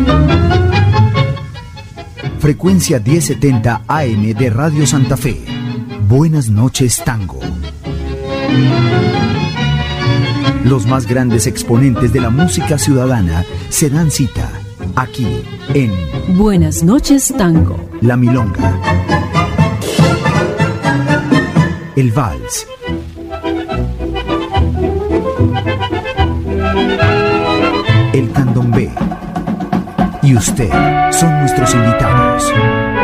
Frecuencia 1070 AM de Radio Santa Fe. Buenas noches, Tango. Los más grandes exponentes de la música ciudadana se dan cita aquí en Buenas noches, Tango. La Milonga, el Vals, el Candombe y usted son nuestros invitados.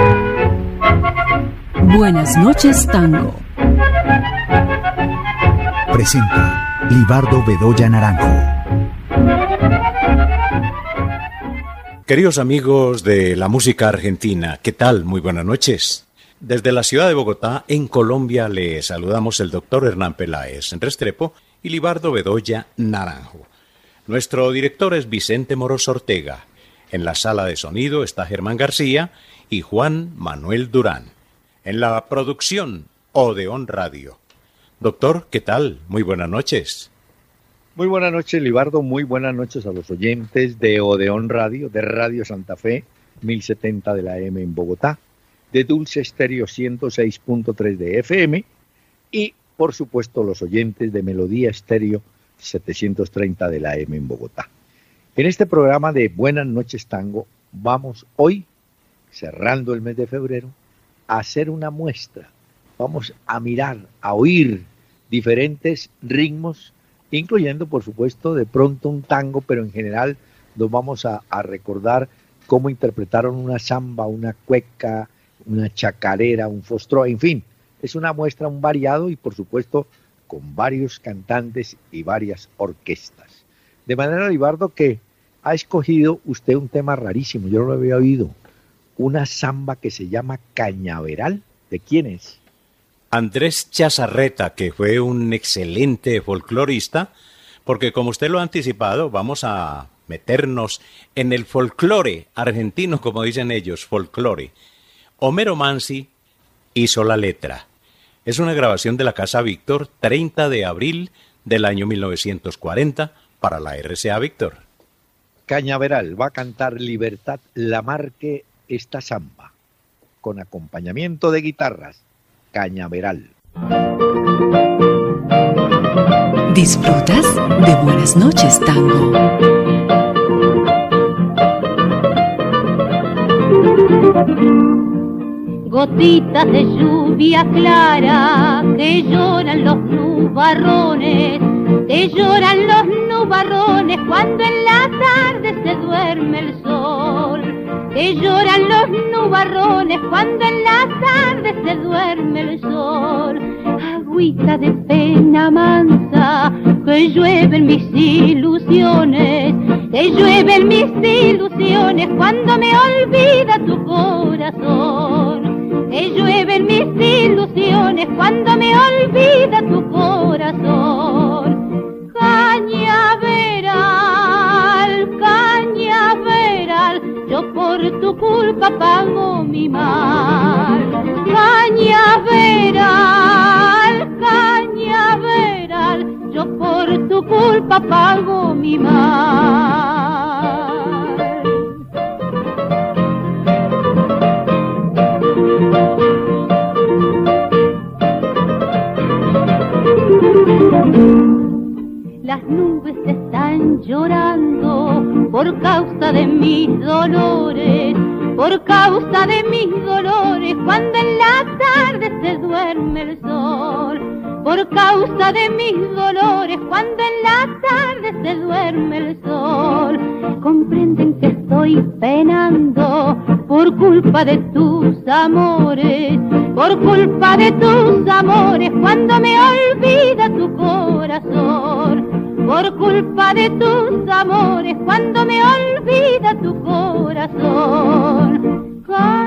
Buenas noches, Tango. Presenta Libardo Bedoya Naranjo. Queridos amigos de la música argentina, ¿qué tal? Muy buenas noches. Desde la ciudad de Bogotá, en Colombia, le saludamos el doctor Hernán Peláez Restrepo y Libardo Bedoya Naranjo. Nuestro director es Vicente Moros Ortega. En la sala de sonido está Germán García y Juan Manuel Durán. En la producción, Odeón Radio. Doctor, ¿qué tal? Muy buenas noches. Muy buenas noches, Libardo. Muy buenas noches a los oyentes de Odeón Radio, de Radio Santa Fe, 1070 de la AM en Bogotá, de Dulce Estéreo 106.3 de FM y, por supuesto, los oyentes de Melodía Estéreo 730 de la AM en Bogotá. En este programa de Buenas noches, Tango, vamos hoy, cerrando el mes de febrero, a hacer una muestra. Vamos a mirar, a oír diferentes ritmos, incluyendo, por supuesto, de pronto un tango, pero en general nos vamos a recordar cómo interpretaron una samba, una cueca, una chacarera, un fostró, en fin. Es una muestra, un variado y, por supuesto, con varios cantantes y varias orquestas. De manera, Libardo, que ha escogido usted un tema rarísimo, yo no lo había oído. Una samba que se llama Cañaveral. ¿De quién es? Andrés Chazarreta, que fue un excelente folclorista, porque como usted lo ha anticipado, vamos a meternos en el folclore argentino, como dicen ellos, folclore. Homero Mansi hizo la letra. Es una grabación de la Casa Víctor, 30 de abril del año 1940, para la RCA Víctor. Cañaveral va a cantar Libertad Lamarque esta samba, con acompañamiento de guitarras. Cañaveral. ¿Disfrutas de Buenas noches, Tango? Gotitas de lluvia clara que lloran los nubarrones, que lloran los nubarrones cuando en la tarde se duerme el sol, que lloran los nubarrones cuando en la tarde se duerme el sol. Agüita de pena mansa que llueven mis ilusiones, que llueven mis ilusiones cuando me olvida tu corazón. Que llueven mis ilusiones cuando me olvida tu corazón. Cañaveral, cañaveral, yo por tu culpa pago mi mal. Cañaveral, cañaveral, yo por tu culpa pago mi mal. Las nubes están llorando por causa de mis dolores, por causa de mis dolores, cuando en la tarde se duerme el sol, por causa de mis dolores, cuando en la tarde se duerme el sol. Comprenden que estoy penando por culpa de tus amores, por culpa de tus amores, cuando me olvida tu corazón. Por culpa de tus amores, cuando me olvida tu corazón.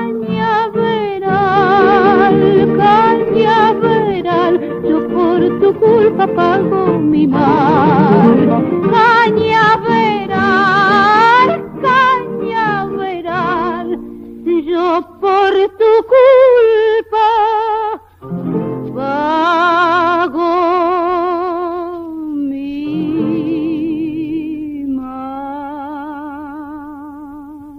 Cañaveral, cañaveral, yo por tu culpa pago mi mal. Cañaveral, cañaveral, yo por tu culpa pago mi mal.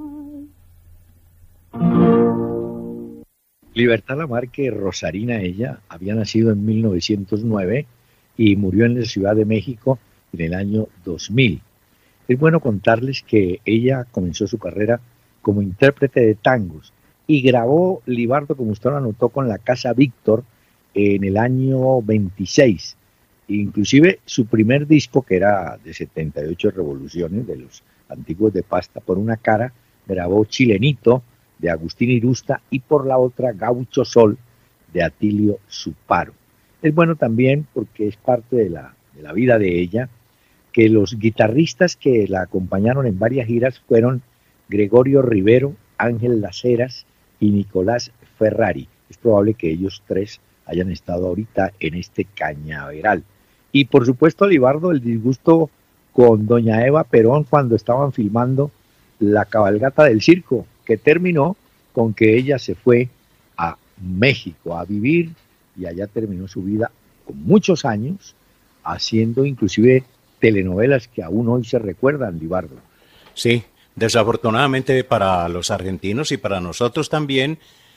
Libertad Lamarque Rosarina, ella había nacido en 1909 y murió en la Ciudad de México en el año 2000. Es bueno contarles que ella comenzó su carrera como intérprete de tangos y grabó Libardo, como usted lo anotó, con la Casa Víctor en el año 26. Inclusive su primer disco, que era de 78 revoluciones, de los antiguos de Pasta por una cara, grabó Chilenito de Agustín Irusta y por la otra Gaucho Sol de Atilio Suparo. Es bueno también porque es parte de la vida de ella que los guitarristas que la acompañaron en varias giras fueron Gregorio Rivero, Ángel Las Heras y Nicolás Ferrari. Es probable que ellos tres hayan estado ahorita en este cañaveral. Y por supuesto, Libardo, el disgusto con doña Eva Perón cuando estaban filmando la cabalgata del circo, que terminó con que ella se fue a México a vivir y allá terminó su vida con muchos años haciendo inclusive telenovelas que aún hoy se recuerdan, Libardo. Sí, desafortunadamente para los argentinos y para nosotros también,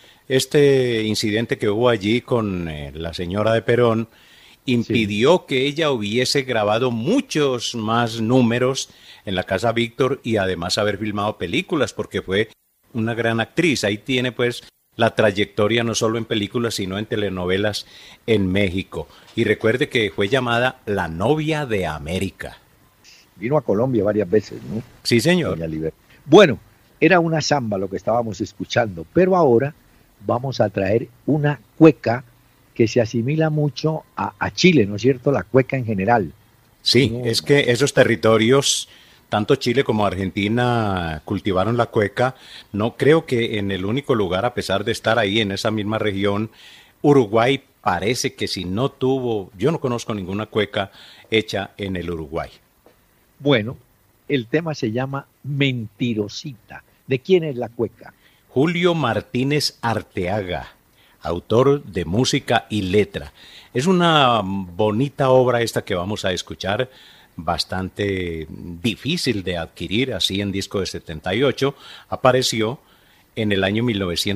este incidente que hubo allí con la señora de Perón impidió que ella hubiese grabado muchos más números en la Casa Víctor y además haber filmado películas, porque fue una gran actriz. Ahí tiene pues la trayectoria no solo en películas, sino en telenovelas en México. Y recuerde que fue llamada la novia de América. Vino a Colombia varias veces, ¿no? Sí, señor. Bueno, era una samba lo que estábamos escuchando, pero ahora vamos a traer una cueca que se asimila mucho a Chile, ¿no es cierto? La cueca en general. Sí, ¿no? Es que esos territorios, tanto Chile como Argentina, cultivaron la cueca. No creo que en el único lugar, a pesar de estar ahí en esa misma región, Uruguay parece que si no tuvo, yo no conozco ninguna cueca hecha en el Uruguay. Bueno, el tema se llama Mentirosita. ¿De quién es la cueca? Julio Martínez Arteaga, autor de música y letra. Es una bonita obra esta que vamos a escuchar, bastante difícil de adquirir, así en disco de 78, apareció en el año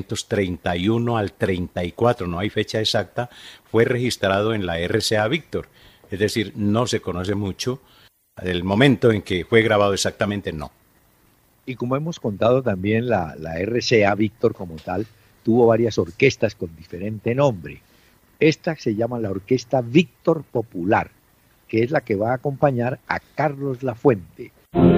1931 al 34, no hay fecha exacta, fue registrado en la RCA Víctor, es decir, no se conoce mucho, el momento en que fue grabado exactamente no. Y como hemos contado también, la RCA Víctor como tal tuvo varias orquestas con diferente nombre. Esta se llama la Orquesta Víctor Popular, que es la que va a acompañar a Carlos Lafuente.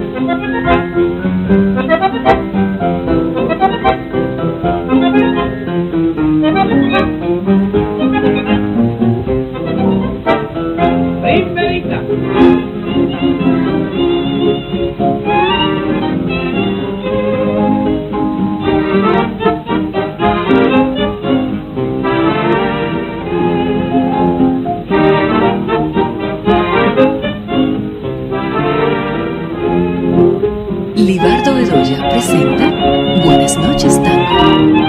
Libardo Bedoya presenta Buenas noches, Tango.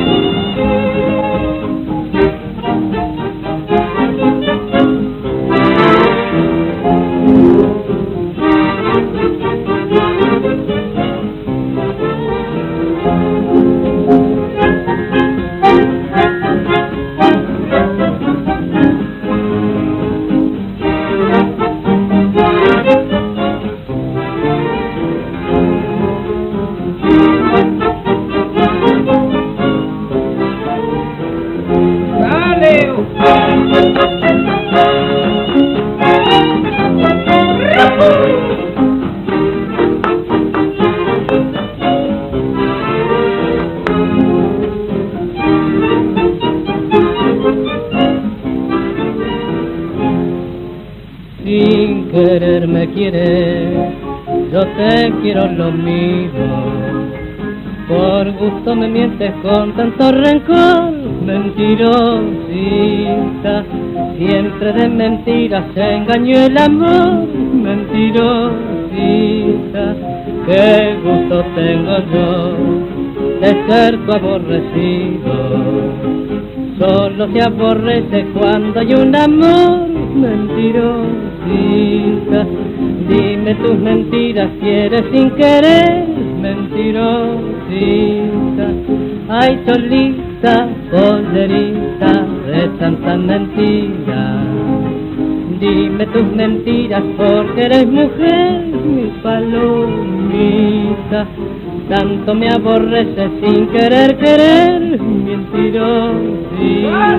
Sin querer me quieres, yo te quiero lo mismo. Por gusto me mientes con tanto rencor, mentirosita. Siempre de mentiras se engañó el amor, mentirosita. Qué gusto tengo yo de ser tu aborrecido. Solo se aborrece cuando hay un amor, mentirosita. Dime tus mentiras si eres sin querer, mentirosita. Ay, solita, esa pollerita de tanta mentira. Dime tus mentiras porque eres mujer, mi palomita. Tanto me aborreces sin querer querer, mentirosita.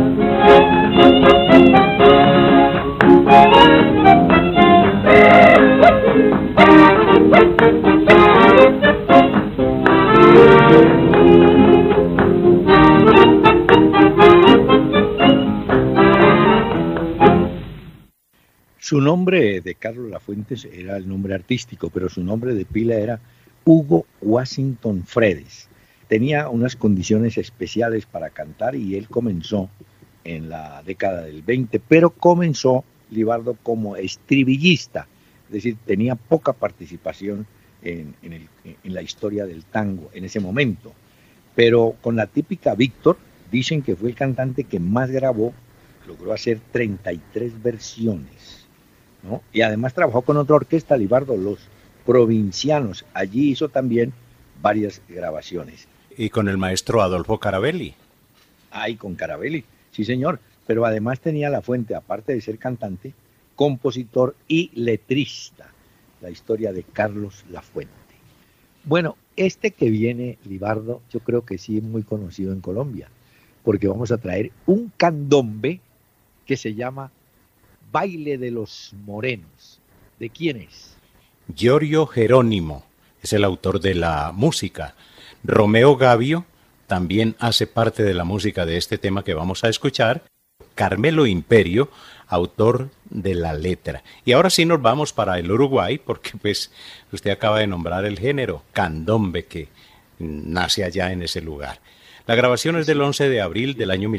Su nombre de Carlos Lafuentes era el nombre artístico, pero su nombre de pila era Hugo Washington Fredes. Tenía unas condiciones especiales para cantar y él comenzó en la década del 20, pero comenzó, Libardo, como estribillista, es decir, tenía poca participación en la historia del tango en ese momento, pero con la típica Víctor, dicen que fue el cantante que más grabó, logró hacer 33 versiones, ¿no? Y además trabajó con otra orquesta, Libardo, los Provincianos. Allí hizo también varias grabaciones. Y con el maestro Adolfo Carabelli. Ay, con Carabelli, sí señor. Pero además tenía Lafuente, aparte de ser cantante, compositor y letrista. La historia de Carlos Lafuente. Bueno, este que viene, Libardo, yo creo que sí es muy conocido en Colombia, porque vamos a traer un candombe que se llama Baile de los Morenos. ¿De quién es? Giorgio Jerónimo es el autor de la música. Romeo Gavio también hace parte de la música de este tema que vamos a escuchar. Carmelo Imperio, autor de la letra. Y ahora sí nos vamos para el Uruguay, porque pues usted acaba de nombrar el género candombe que nace allá en ese lugar. La grabación es del 11 de abril del año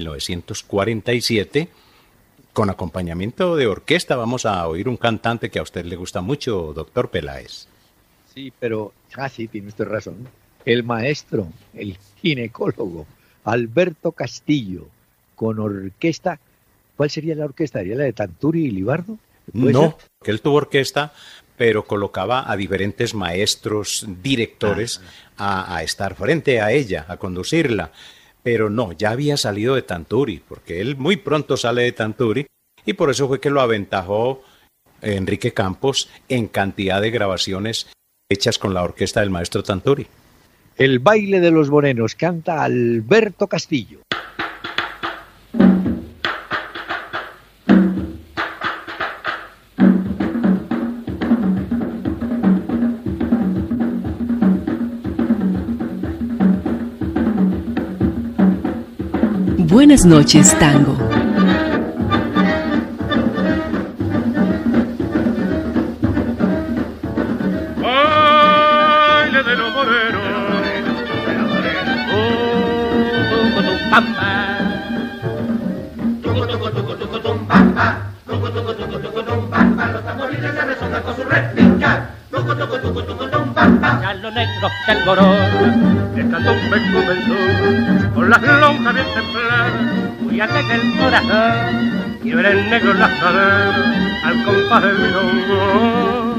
1947. Con acompañamiento de orquesta vamos a oír un cantante que a usted le gusta mucho, doctor Peláez. Sí, pero, sí, tiene usted razón. El maestro, el ginecólogo, Alberto Castillo, con orquesta. ¿Cuál sería la orquesta? ¿Sería la de Tanturi y Libardo? No, que él tuvo orquesta, pero colocaba a diferentes maestros, directores, a estar frente a ella, a conducirla. Pero no, ya había salido de Tanturi, porque él muy pronto sale de Tanturi, y por eso fue que lo aventajó Enrique Campos en cantidad de grabaciones hechas con la orquesta del maestro Tanturi. El baile de los morenos, canta Alberto Castillo. Buenas noches, tango. Baile de los morenos. Los tamboriles se resonan con su réplica. Ya lo negro que el gorón. El candombe comenzó con las lonjas bien templadas, Muy alegre el corazón. y ver el negro en las caderas al compás del milongo.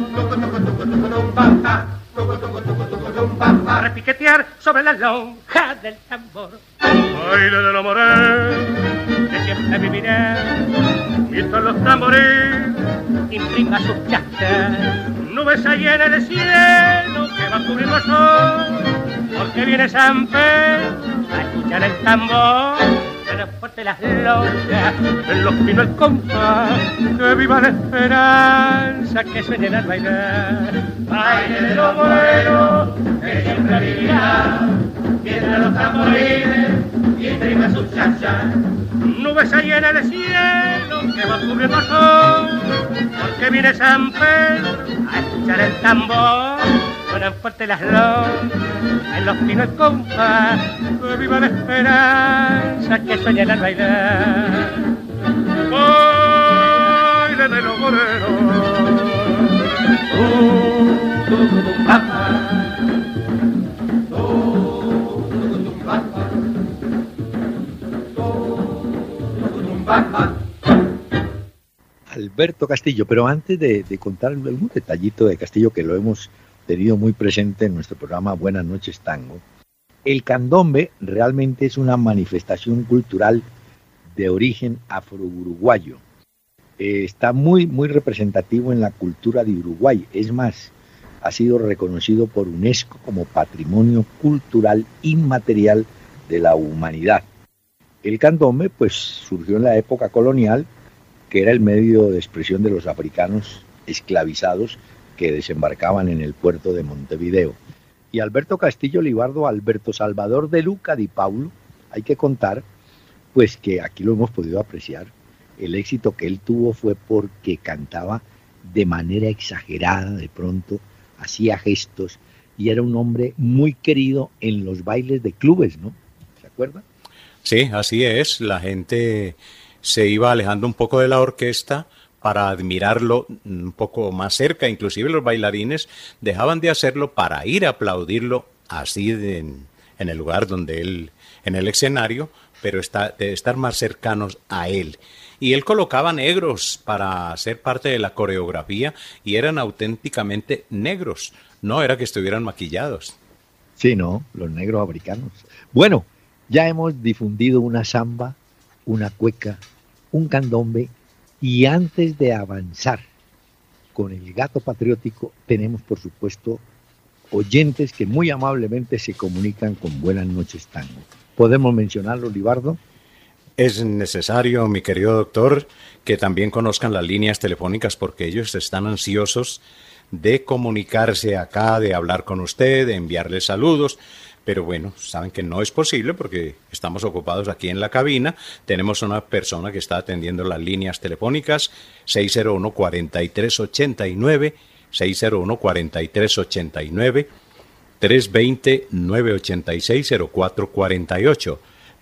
Repiquetear sobre la lonja del tambor. Baile de los morenos, Que siempre vivirá. mientras los tambores, Imprima sus chachas. nubes se llenan de cielo que va a cubrir los ojos. Porque viene San Pedro a escuchar el tambor. Pero fuerte las lonjas. En los pinos el compás, que viva la esperanza, Que sueñen al bailar. baile de los morenos, que siempre vivirá, mientras los tamboriles imprimen sus chachas. Nubes se llenan de cielo que va a cubrir los ojos. Porque viene San Pedro a escuchar el tambor. Suenan fuerte las lonjas, en los pinos el compás. Que viva la esperanza, que sueñan al bailar. Baile de los morenos. Alberto Castillo, pero antes de contar algún detallito de Castillo que lo hemos tenido muy presente en nuestro programa Buenas noches Tango, El candombe realmente es una manifestación cultural de origen afro-uruguayo. Está muy representativo en la cultura de Uruguay. Es más, ha sido reconocido por UNESCO como Patrimonio Cultural Inmaterial de la Humanidad. El candombe pues surgió en la época colonial, que era el medio de expresión de los africanos esclavizados que desembarcaban en el puerto de Montevideo. Y Alberto Castillo Libardo, Alberto Salvador de Luca di Paulo, hay que contar pues que aquí lo hemos podido apreciar. El éxito que él tuvo fue porque cantaba de manera exagerada, de pronto hacía gestos, y era un hombre muy querido en los bailes de clubes, ¿no? ¿Se acuerdan? Sí, así es. La gente se iba alejando un poco de la orquesta para admirarlo un poco más cerca. Inclusive los bailarines dejaban de hacerlo para ir a aplaudirlo así en el lugar donde él, en el escenario, pero de estar más cercanos a él. Y él colocaba negros para ser parte de la coreografía y eran auténticamente negros. No era que estuvieran maquillados. Sí, no, los negros africanos. Bueno, ya hemos difundido una samba, una cueca, un candombe, y antes de avanzar con el gato patriótico, tenemos por supuesto oyentes que muy amablemente se comunican con Buenas noches Tango. ¿Podemos mencionarlo, Libardo? Es necesario, mi querido doctor, que también conozcan las líneas telefónicas porque ellos están ansiosos de comunicarse acá, de hablar con usted, de enviarle saludos. Pero bueno, saben que no es posible porque estamos ocupados aquí en la cabina. Tenemos una persona que está atendiendo las líneas telefónicas 601-4389, 601-4389, 320-986-0448,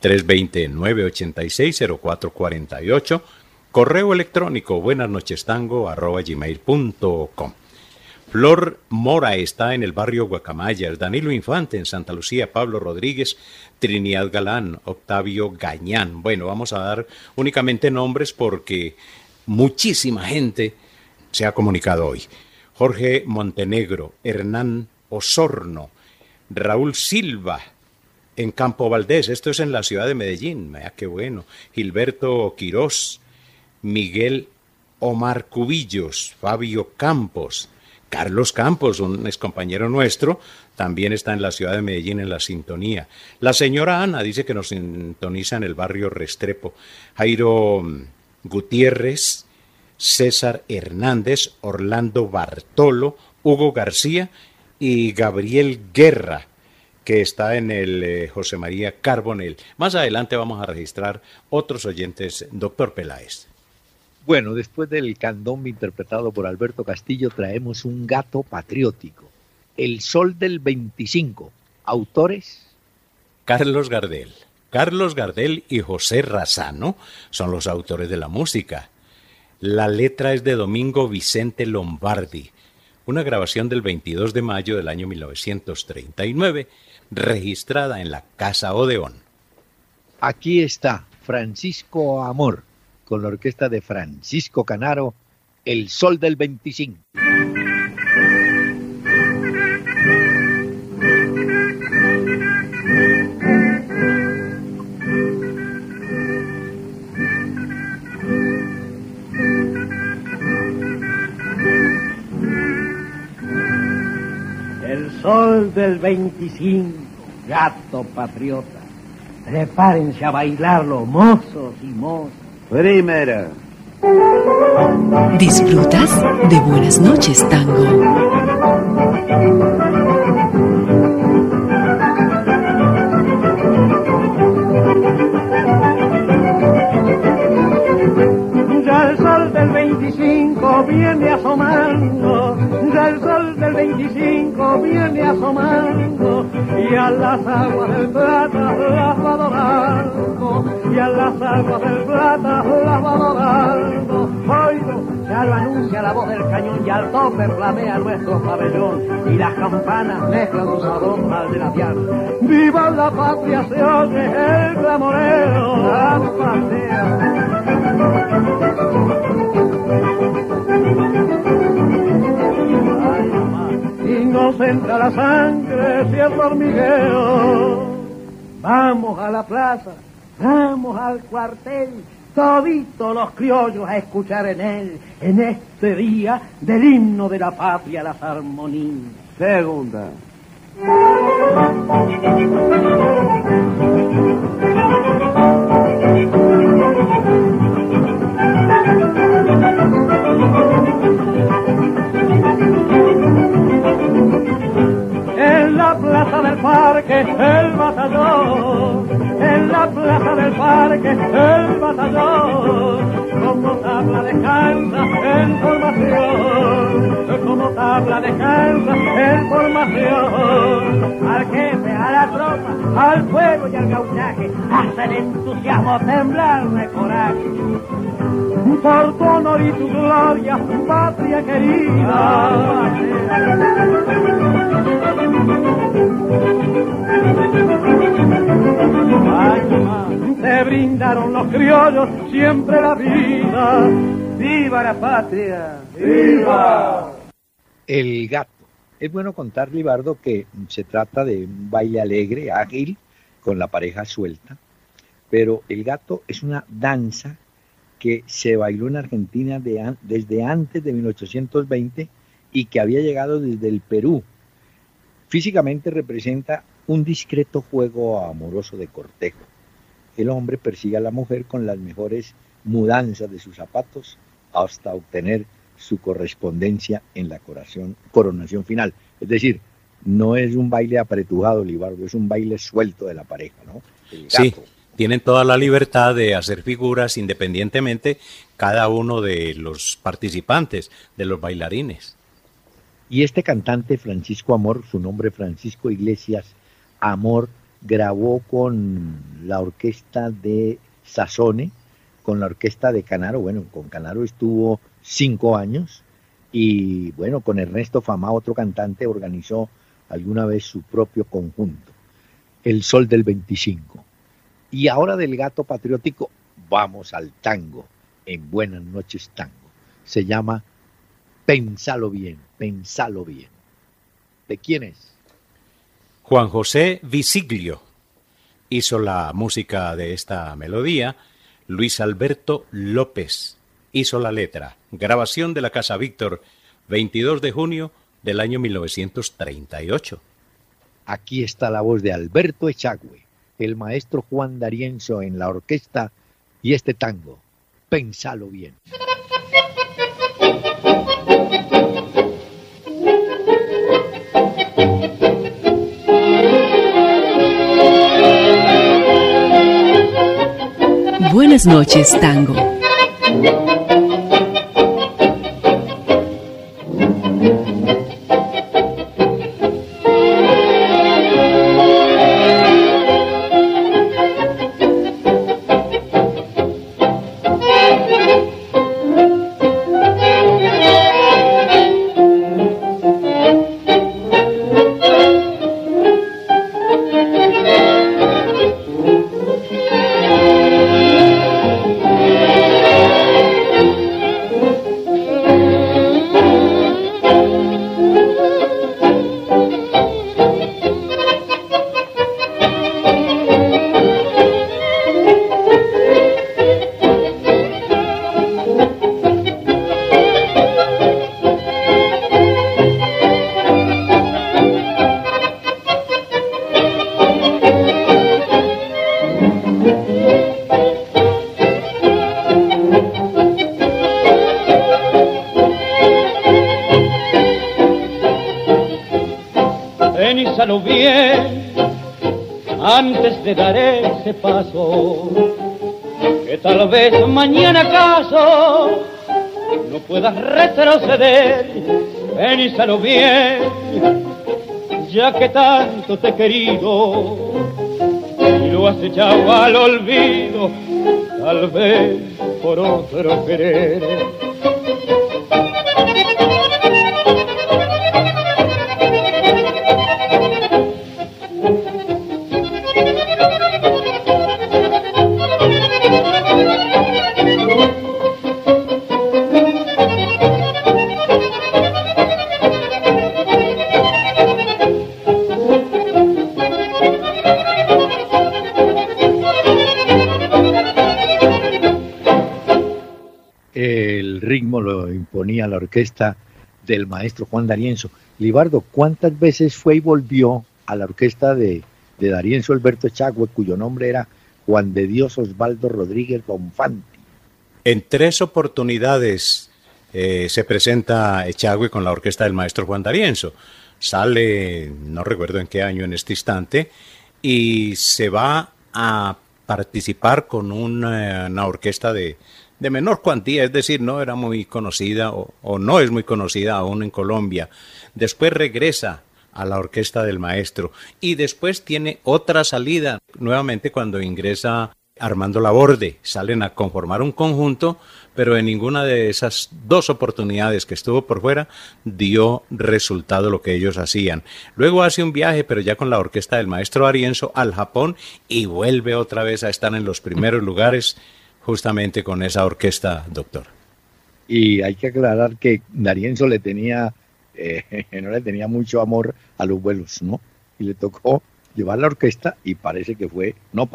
320-986-0448, correo electrónico buenasnochestango@gmail.com. Flor Mora está en el barrio Guacamayas, Danilo Infante en Santa Lucía, Pablo Rodríguez, Trinidad Galán, Octavio Gañán. Bueno, vamos a dar únicamente nombres porque muchísima gente se ha comunicado hoy. Jorge Montenegro, Hernán Osorno, Raúl Silva en Campo Valdés, esto es en la ciudad de Medellín, mira qué bueno. Gilberto Quirós, Miguel Omar Cubillos, Fabio Campos, Carlos Campos, un excompañero nuestro, también está en la ciudad de Medellín en la sintonía. La señora Ana dice que nos sintoniza en el barrio Restrepo. Jairo Gutiérrez, César Hernández, Orlando Bartolo, Hugo García y Gabriel Guerra, que está en el José María Carbonell. Más adelante vamos a registrar otros oyentes, doctor Peláez. Bueno, después del candombe interpretado por Alberto Castillo, traemos un gato patriótico, El Sol del 25. ¿Autores? Carlos Gardel. Carlos Gardel y José Razano son los autores de la música. La letra es de Domingo Vicente Lombardi, una grabación del 22 de mayo del año 1939, registrada en la Casa Odeón. Aquí está Francisco Amor, con la orquesta de Francisco Canaro, El Sol del 25. El Sol del 25, gato patriota. Prepárense a bailarlo, mozos y mozas. Primera. ¿Disfrutas de Buenas noches Tango? Ya el sol del 25 viene asomando, ya el sol del 25 viene asomando, y a las aguas del Plata las va dorando, y a las aguas del Plata las va dorando. Oigo, ya lo anuncia la voz del cañón, y al tope flamea nuestro pabellón, y las campanas mezclan su sabor al de la tierra. ¡Viva la patria! Se oye el clamorero, la patria. Ay, mamá, y nos entra la sangre, cierto hormigueo. Vamos a la plaza, vamos al cuartel, toditos los criollos a escuchar en él, en este día del himno de la patria, las armonías. Segunda. En la plaza del parque el batallón, en la plaza del parque el batallón, como tabla descansa en formación, como tabla descansa en formación. Al jefe, a la tropa, al fuego y al gauchaje, hace el entusiasmo temblar de coraje. Por tu honor y tu gloria, patria querida. Te brindaron los criollos siempre la vida. ¡Viva la patria! ¡Viva! El gato. Es bueno contar, Libardo, que se trata de un baile alegre, ágil, con la pareja suelta, pero el gato es una danza que se bailó en Argentina desde antes de 1820 y que había llegado desde el Perú. Físicamente representa un discreto juego amoroso de cortejo. El hombre persigue a la mujer con las mejores mudanzas de sus zapatos hasta obtener su correspondencia en la coronación final. Es decir, no es un baile apretujado, Libardo, es un baile suelto de la pareja, ¿no? El gato. Sí, tienen toda la libertad de hacer figuras independientemente cada uno de los participantes, de los bailarines. Y este cantante Francisco Amor, su nombre Francisco Iglesias Amor, grabó con la orquesta de Sassone, con la orquesta de Canaro. Bueno, con Canaro estuvo 5 años y bueno, con Ernesto Famá, otro cantante, organizó alguna vez su propio conjunto, El Sol del 25. Y ahora del gato patriótico vamos al tango, en Buenas Noches Tango. Se llama Pensalo Bien, Pensalo Bien. ¿De quién es? Juan José Visiglio hizo la música de esta melodía. Luis Alberto López hizo la letra. Grabación de la Casa Víctor, 22 de junio del año 1938. Aquí está la voz de Alberto Echagüe, el maestro Juan D'Arienzo en la orquesta y este tango, Pensalo Bien. Buenas noches, tango. Piénsalo bien antes de dar ese paso, que tal vez mañana acaso no puedas retroceder. Piénsalo bien, ya que tanto te he querido y lo has echado al olvido, tal vez por otro querer. ritmo lo imponía la orquesta del maestro Juan D'Arienzo. Libardo, ¿cuántas veces fue y volvió a la orquesta de D'Arienzo Alberto Echagüe, cuyo nombre era Juan de Dios Osvaldo Rodríguez Bonfanti? En 3 oportunidades se presenta Echagüe con la orquesta del maestro Juan D'Arienzo. Sale, no recuerdo en qué año en este instante, y se va a participar con una orquesta de menor cuantía, es decir, no era muy conocida o no es muy conocida aún en Colombia. Después regresa a la orquesta del maestro y después tiene otra salida nuevamente cuando ingresa Armando Laborde. Salen a conformar un conjunto, pero en ninguna de esas 2 oportunidades que estuvo por fuera dio resultado lo que ellos hacían. Luego hace un viaje, pero ya con la orquesta del maestro D'Arienzo, al Japón, y vuelve otra vez a estar en los primeros lugares justamente con esa orquesta, doctor. Y hay que aclarar que D'Arienzo le tenía, no le tenía mucho amor a los vuelos, ¿no? Y le tocó llevar la orquesta y parece que fue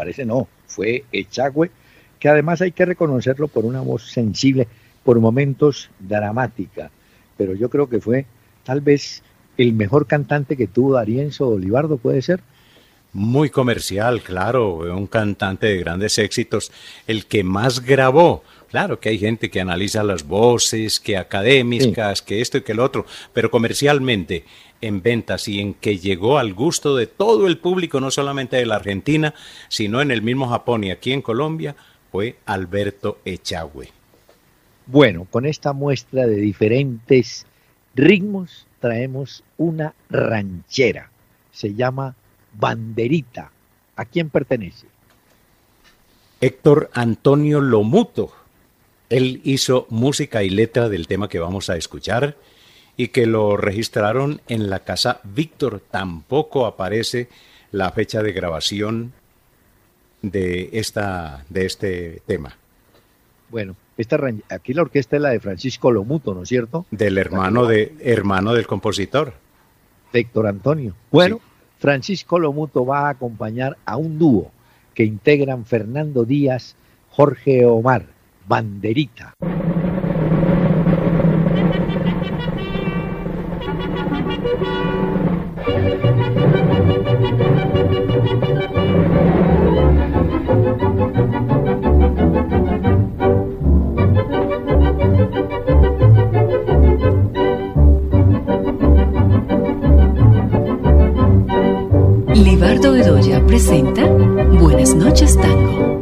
Echagüe, que además hay que reconocerlo por una voz sensible, por momentos dramática, pero yo creo que fue tal vez el mejor cantante que tuvo D'Arienzo. Libardo, ¿puede ser? Muy comercial, claro, un cantante de grandes éxitos, el que más grabó. Claro que hay gente que analiza las voces, que académicas, sí, que esto y que lo otro, pero comercialmente, en ventas y en que llegó al gusto de todo el público, no solamente de la Argentina, sino en el mismo Japón y aquí en Colombia, fue Alberto Echagüe. Bueno, con esta muestra de diferentes ritmos traemos una ranchera, se llama Banderita. ¿A quién pertenece? Héctor Antonio Lomuto. Él hizo música y letra del tema que vamos a escuchar y que lo registraron en la casa Víctor. Tampoco aparece la fecha de grabación de este tema. Bueno, aquí la orquesta es la de Francisco Lomuto, ¿no es cierto? Del hermano del compositor. Héctor Antonio. Bueno, sí. Francisco Lomuto va a acompañar a un dúo que integran Fernando Díaz, Jorge Omar, Banderita. Libardo Bedoya presenta Buenas noches, Tango.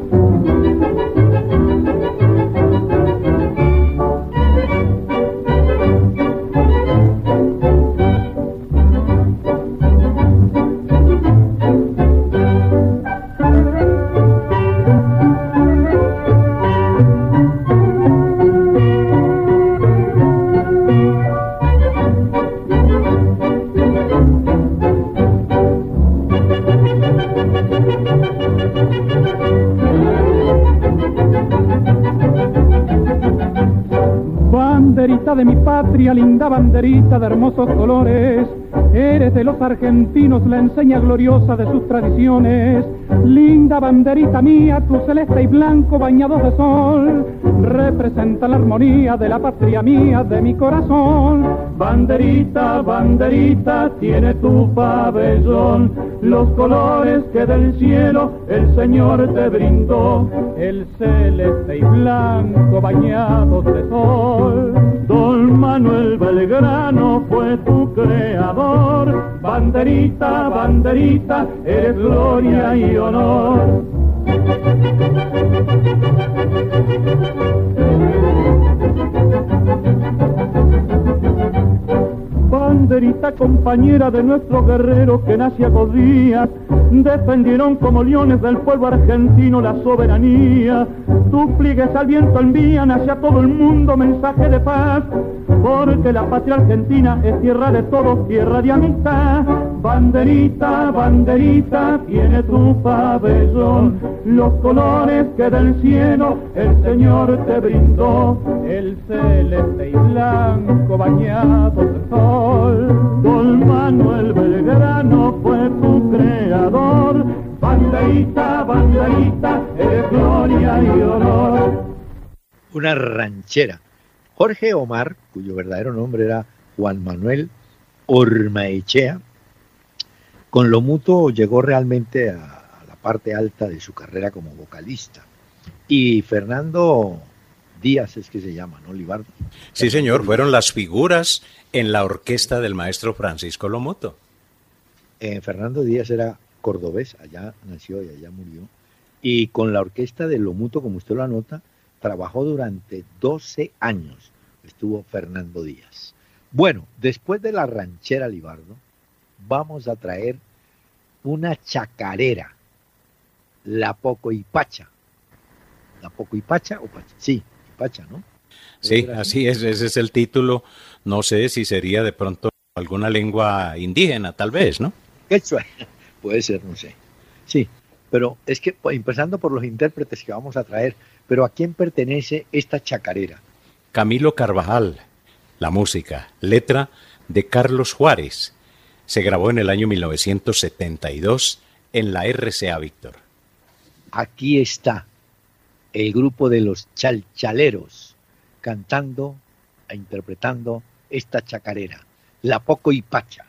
Banderita de mi patria, linda banderita de hermosos colores, eres de los argentinos la enseña gloriosa de sus tradiciones. Linda banderita mía, tu celeste y blanco bañados de sol, representa la armonía de la patria mía, de mi corazón. Banderita, banderita, tiene tu pabellón, los colores que del cielo el Señor te brindó, el celeste y blanco bañados de sol. Don Manuel Belgrano fue tu creador, banderita, banderita, eres gloria y honor. Banderita, compañera de nuestros guerreros que nace a codías, defendieron como leones del pueblo argentino la soberanía. Tus pliegues al viento envían hacia todo el mundo mensaje de paz, porque la patria argentina es tierra de todos, tierra de amistad. Banderita, banderita, tiene tu pabellón, los colores que del cielo el Señor te brindó, el celeste y blanco bañado de sol. Don Manuel Belgrano fue tu creador, banderita, banderita, es gloria y honor. Una ranchera. Jorge Omar, cuyo verdadero nombre era Juan Manuel Ormaechea, con lo mutuo llegó realmente a la parte alta de su carrera como vocalista. Y Fernando Díaz es que se llama, ¿no, Libardo? Sí, señor, fueron las figuras en la orquesta del maestro Francisco Lomuto. Fernando Díaz era cordobés, allá nació y allá murió. Y con la orquesta de Lomuto, como usted lo anota, trabajó durante 12 años. Estuvo Fernando Díaz. Bueno, después de la ranchera, Libardo, vamos a traer una chacarera, la Pocoipacha. ¿La Pocoipacha o Pacha? Sí, Pacha, ¿no? Sí, así es, ese es el título. No sé si sería de pronto alguna lengua indígena, tal vez, ¿no? Quechua, puede ser, no sé. Sí, pero es que empezando por los intérpretes que vamos a traer, pero ¿a quién pertenece esta chacarera? Camilo Carvajal, la música, letra de Carlos Juárez. Se grabó en el año 1972 en la RCA Víctor. Aquí está el grupo de los Chalchaleros cantando e interpretando esta chacarera, la Pocoipacha.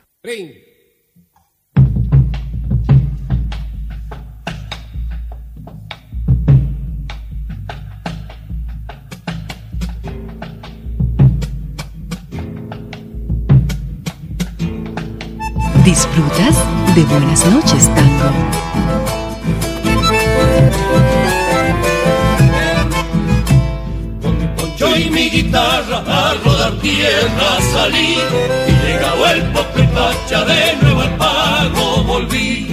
Disfrutas de Buenas noches, Tango. Yo y mi guitarra a rodar tierra salí, y llegado el Pocoipacha de nuevo al pago volví.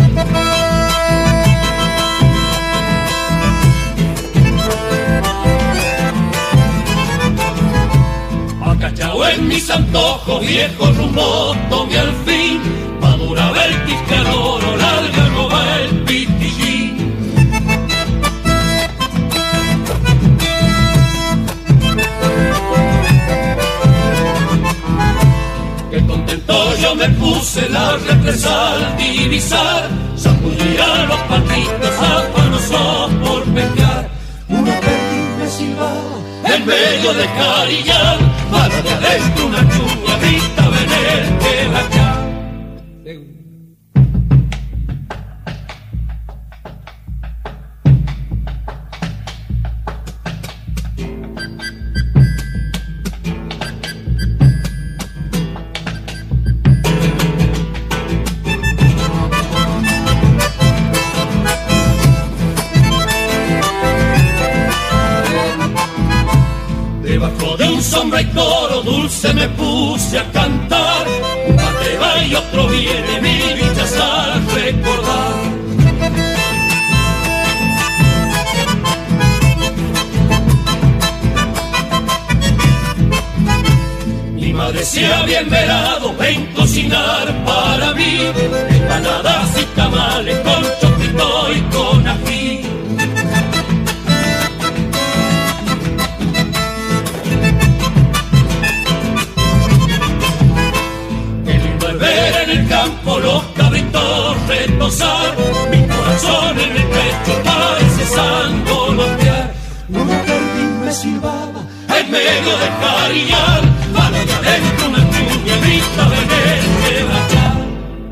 Acachao en mis antojos, viejo rumbo tomé al fin, maduraba el pescador, larga roba el pitillín. Qué contento yo me puse la represa al divisar, sacudir los patitos afanosos por pescar. Una perdiz me silbaba en medio de Carillán, para de adentro una chuña grita venir que la ya. Sombra y coro dulce me puse a cantar, un pate va y otro viene, mi dichas al recordar. Mi madre se había enverado en cocinar para mí, empanadas y tamales con choclito y con ají. Ver en el campo los cabritos retozar, mi corazón en el pecho parece sangolotear. Una perdiz me silbaba en medio de Carillán, para de adentro una chuña grita venir quebrachar.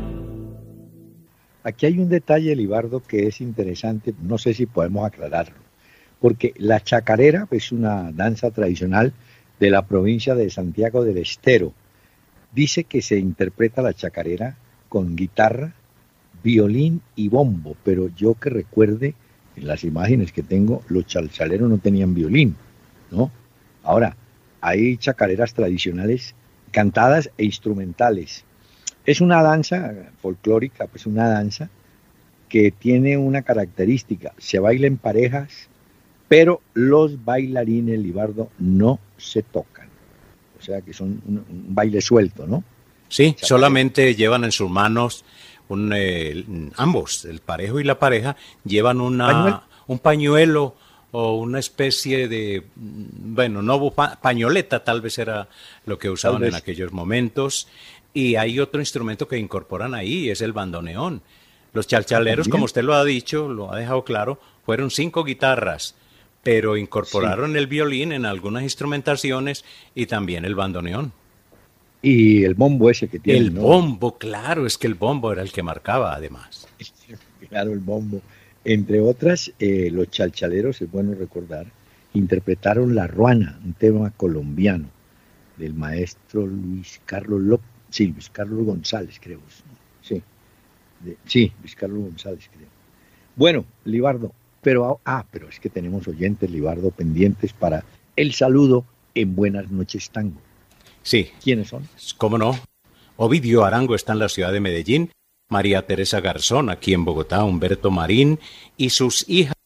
Aquí hay un detalle, Libardo, que es interesante, no sé si podemos aclararlo, porque la chacarera es una danza tradicional de la provincia de Santiago del Estero. Dice que se interpreta la chacarera con guitarra, violín y bombo, pero yo que recuerde, en las imágenes que tengo, los chalchaleros no tenían violín, ¿no? Ahora, hay chacareras tradicionales cantadas e instrumentales. Es una danza folclórica, pues una danza que tiene una característica, se baila en parejas, pero los bailarines, Libardo, no se tocan. O sea que son un baile suelto, ¿no? Sí, chacarera. Solamente llevan en sus manos ambos, el parejo y la pareja, llevan un pañuelo o una especie de, bueno, no pañoleta, tal vez era lo que usaban en aquellos momentos, y hay otro instrumento que incorporan ahí, es el bandoneón. Los chalchaleros, como usted lo ha dicho, lo ha dejado claro, fueron 5 guitarras, pero incorporaron el violín en algunas instrumentaciones y también el bandoneón. Y el bombo ese que tiene, El ¿no? bombo, claro, es que el bombo era el que marcaba además. Claro, el bombo. Entre otras, los chalchaleros, es bueno recordar, interpretaron La Ruana, un tema colombiano del maestro Luis Carlos González, creo. Sí, Luis Carlos González, creo. Bueno, Libardo, pero es que tenemos oyentes, Libardo, pendientes para el saludo en Buenas Noches Tango. Sí. ¿Quiénes son? ¿Cómo no? Ovidio Arango está en la ciudad de Medellín, María Teresa Garzón aquí en Bogotá, Humberto Marín y sus hijas